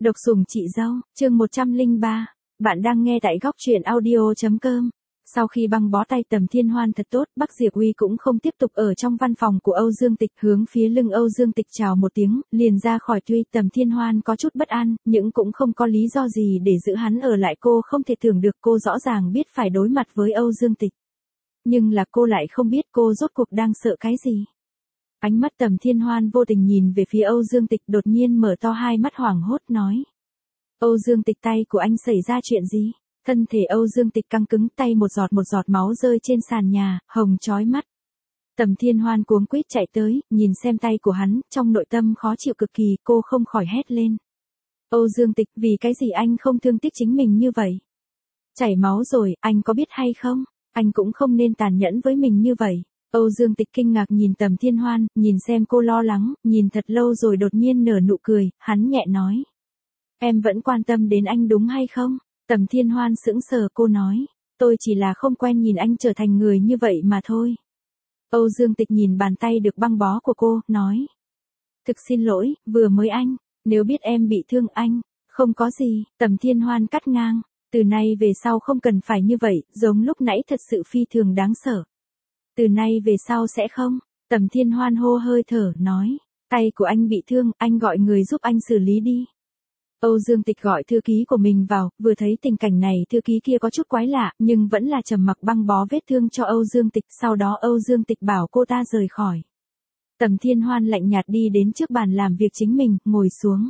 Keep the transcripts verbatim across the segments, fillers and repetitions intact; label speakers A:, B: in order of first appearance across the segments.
A: Độc sủng chị dâu, chương một trăm lẻ ba. Bạn đang nghe tại góc truyện audio.com. Sau khi băng bó tay Tầm Thiên Hoan thật tốt, Bắc Diệp Uy cũng không tiếp tục ở trong văn phòng của Âu Dương Tịch, hướng phía lưng Âu Dương Tịch chào một tiếng, liền ra khỏi. Tuy Tầm Thiên Hoan có chút bất an, nhưng cũng không có lý do gì để giữ hắn ở lại. Cô không thể tưởng được, cô rõ ràng biết phải đối mặt với Âu Dương Tịch. Nhưng là cô lại không biết cô rốt cuộc đang sợ cái gì. Ánh mắt Tầm Thiên Hoan vô tình nhìn về phía Âu Dương Tịch, đột nhiên mở to hai mắt hoảng hốt nói. Âu Dương Tịch, tay của anh xảy ra chuyện gì? Thân thể Âu Dương Tịch căng cứng, tay một giọt một giọt máu rơi trên sàn nhà, hồng chói mắt. Tầm Thiên Hoan cuống quýt chạy tới, nhìn xem tay của hắn, trong nội tâm khó chịu cực kỳ, cô không khỏi hét lên. Âu Dương Tịch, vì cái gì anh không thương tiếc chính mình như vậy? Chảy máu rồi, anh có biết hay không? Anh cũng không nên tàn nhẫn với mình như vậy. Âu Dương Tịch kinh ngạc nhìn Tầm Thiên Hoan, nhìn xem cô lo lắng, nhìn thật lâu rồi đột nhiên nở nụ cười, hắn nhẹ nói. Em vẫn quan tâm đến anh đúng hay không? Tầm Thiên Hoan sững sờ, cô nói. Tôi chỉ là không quen nhìn anh trở thành người như vậy mà thôi. Âu Dương Tịch nhìn bàn tay được băng bó của cô, nói. Thực xin lỗi, vừa mới anh, nếu biết em bị thương anh, không có gì. Tầm Thiên Hoan cắt ngang. Từ nay về sau không cần phải như vậy, giống lúc nãy thật sự phi thường đáng sợ. Từ nay về sau sẽ không. Tầm Thiên Hoan hô hơi thở, nói. Tay của anh bị thương, anh gọi người giúp anh xử lý đi. Âu Dương Tịch gọi thư ký của mình vào, vừa thấy tình cảnh này thư ký kia có chút quái lạ, nhưng vẫn là trầm mặc băng bó vết thương cho Âu Dương Tịch, sau đó Âu Dương Tịch bảo cô ta rời khỏi. Tầm Thiên Hoan lạnh nhạt đi đến trước bàn làm việc chính mình, ngồi xuống.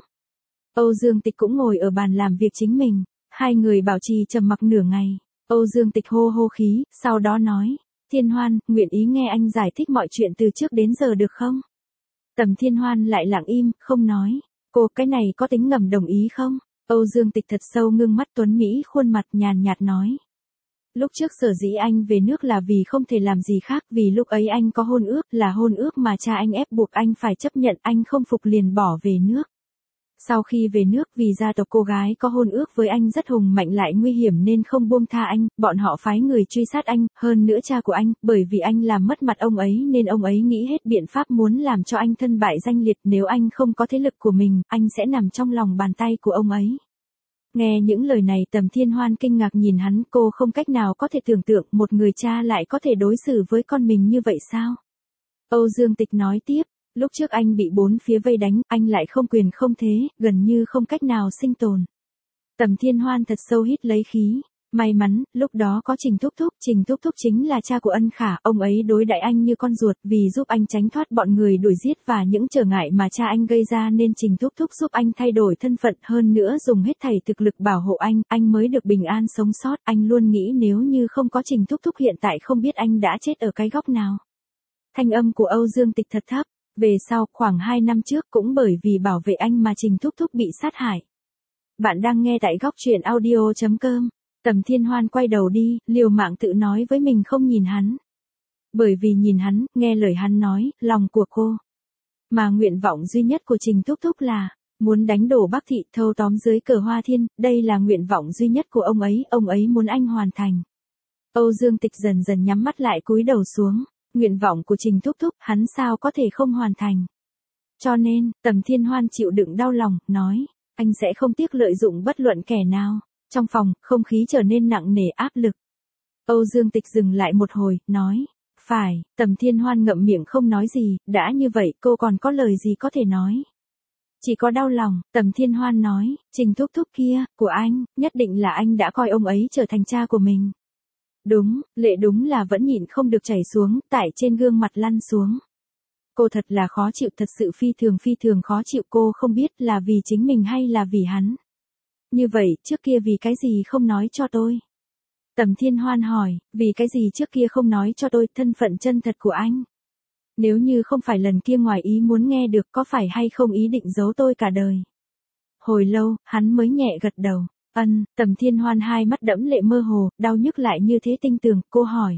A: Âu Dương Tịch cũng ngồi ở bàn làm việc chính mình, hai người bảo trì trầm mặc nửa ngày. Âu Dương Tịch hô hô khí, sau đó nói, Thiên Hoan, nguyện ý nghe anh giải thích mọi chuyện từ trước đến giờ được không? Tầm Thiên Hoan lại lặng im, không nói. Cô, cái này có tính ngầm đồng ý không? Âu Dương Tịch thật sâu ngưng mắt tuấn Mỹ khuôn mặt nhàn nhạt nói. Lúc trước sở dĩ anh về nước là vì không thể làm gì khác, vì lúc ấy anh có hôn ước, là hôn ước mà cha anh ép buộc anh phải chấp nhận, anh không phục liền bỏ về nước. Sau khi về nước, vì gia tộc cô gái có hôn ước với anh rất hùng mạnh lại nguy hiểm nên không buông tha anh, bọn họ phái người truy sát anh, hơn nữa cha của anh, bởi vì anh làm mất mặt ông ấy nên ông ấy nghĩ hết biện pháp muốn làm cho anh thân bại danh liệt, nếu anh không có thế lực của mình, anh sẽ nằm trong lòng bàn tay của ông ấy. Nghe những lời này Tầm Thiên Hoan kinh ngạc nhìn hắn, cô không cách nào có thể tưởng tượng một người cha lại có thể đối xử với con mình như vậy sao? Âu Dương Tịch nói tiếp. Lúc trước anh bị bốn phía vây đánh, anh lại không quyền không thế, gần như không cách nào sinh tồn. Tầm Thiên Hoan thật sâu hít lấy khí. May mắn, lúc đó có Trình Thúc Thúc, Trình Thúc Thúc chính là cha của Ân Khả, ông ấy đối đãi anh như con ruột, vì giúp anh tránh thoát bọn người đuổi giết và những trở ngại mà cha anh gây ra nên Trình Thúc Thúc giúp anh thay đổi thân phận, hơn nữa dùng hết thảy thực lực bảo hộ anh, anh mới được bình an sống sót, anh luôn nghĩ nếu như không có Trình Thúc Thúc hiện tại không biết anh đã chết ở cái góc nào. Thanh âm của Âu Dương Tịch thật thấp. Về sau, khoảng hai năm trước cũng bởi vì bảo vệ anh mà Trình Thúc Thúc bị sát hại. Bạn đang nghe tại góc truyện audio.com. Tầm Thiên Hoan quay đầu đi, liều mạng tự nói với mình không nhìn hắn. Bởi vì nhìn hắn, nghe lời hắn nói, lòng của cô. Mà nguyện vọng duy nhất của Trình Thúc Thúc là, muốn đánh đổ Bắc Thị, thâu tóm dưới cờ Hoa Thiên, đây là nguyện vọng duy nhất của ông ấy, ông ấy muốn anh hoàn thành. Âu Dương Tịch dần dần nhắm mắt lại cúi đầu xuống. Nguyện vọng của Trình Thúc Thúc, hắn sao có thể không hoàn thành. Cho nên, Tầm Thiên Hoan chịu đựng đau lòng, nói, anh sẽ không tiếc lợi dụng bất luận kẻ nào. Trong phòng, không khí trở nên nặng nề áp lực. Âu Dương Tịch dừng lại một hồi, nói, phải. Tầm Thiên Hoan ngậm miệng không nói gì, đã như vậy cô còn có lời gì có thể nói. Chỉ có đau lòng. Tầm Thiên Hoan nói, Trình Thúc Thúc kia, của anh, nhất định là anh đã coi ông ấy trở thành cha của mình. Đúng, lệ đúng là vẫn nhịn không được chảy xuống, tại trên gương mặt lăn xuống. Cô thật là khó chịu, thật sự phi thường phi thường khó chịu, cô không biết là vì chính mình hay là vì hắn. Như vậy, trước kia vì cái gì không nói cho tôi? Tầm Thiên Hoan hỏi, vì cái gì trước kia không nói cho tôi thân phận chân thật của anh? Nếu như không phải lần kia ngoài ý muốn nghe được, có phải hay không ý định giấu tôi cả đời? Hồi lâu, hắn mới nhẹ gật đầu. Ân, Tầm Thiên Hoan hai mắt đẫm lệ mơ hồ, đau nhức lại như thế tinh tường, cô hỏi.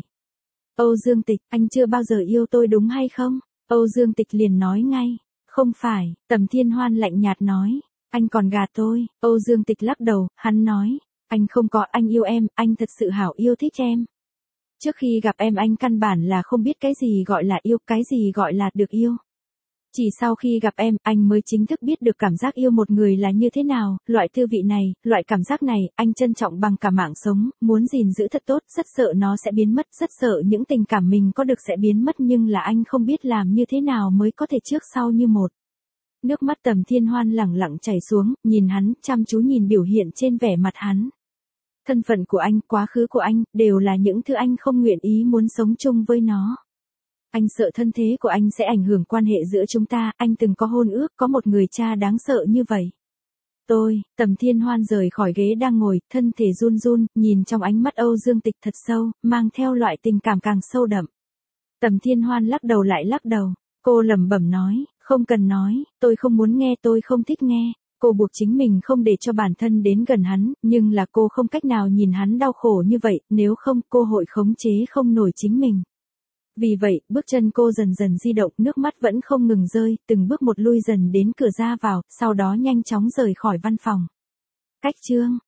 A: Âu Dương Tịch, anh chưa bao giờ yêu tôi đúng hay không? Âu Dương Tịch liền nói ngay, không phải. Tầm Thiên Hoan lạnh nhạt nói, anh còn gạt tôi. Âu Dương Tịch lắc đầu, hắn nói, anh không có, anh yêu em, anh thật sự hảo yêu thích em. Trước khi gặp em anh căn bản là không biết cái gì gọi là yêu, cái gì gọi là được yêu. Chỉ sau khi gặp em, anh mới chính thức biết được cảm giác yêu một người là như thế nào, loại thư vị này, loại cảm giác này, anh trân trọng bằng cả mạng sống, muốn gìn giữ thật tốt, rất sợ nó sẽ biến mất, rất sợ những tình cảm mình có được sẽ biến mất nhưng là anh không biết làm như thế nào mới có thể trước sau như một. Nước mắt Tầm Thiên Hoan lẳng lặng chảy xuống, nhìn hắn, chăm chú nhìn biểu hiện trên vẻ mặt hắn. Thân phận của anh, quá khứ của anh, đều là những thứ anh không nguyện ý muốn sống chung với nó. Anh sợ thân thế của anh sẽ ảnh hưởng quan hệ giữa chúng ta, anh từng có hôn ước, có một người cha đáng sợ như vậy. Tôi, Tầm Thiên Hoan rời khỏi ghế đang ngồi, thân thể run run, nhìn trong ánh mắt Âu Dương Tịch thật sâu, mang theo loại tình cảm càng sâu đậm. Tầm Thiên Hoan lắc đầu lại lắc đầu, cô lẩm bẩm nói, không cần nói, tôi không muốn nghe, tôi không thích nghe. Cô buộc chính mình không để cho bản thân đến gần hắn, nhưng là cô không cách nào nhìn hắn đau khổ như vậy, nếu không cô hội khống chế không nổi chính mình. Vì vậy, bước chân cô dần dần di động, nước mắt vẫn không ngừng rơi, từng bước một lui dần đến cửa ra vào, sau đó nhanh chóng rời khỏi văn phòng. Cách chương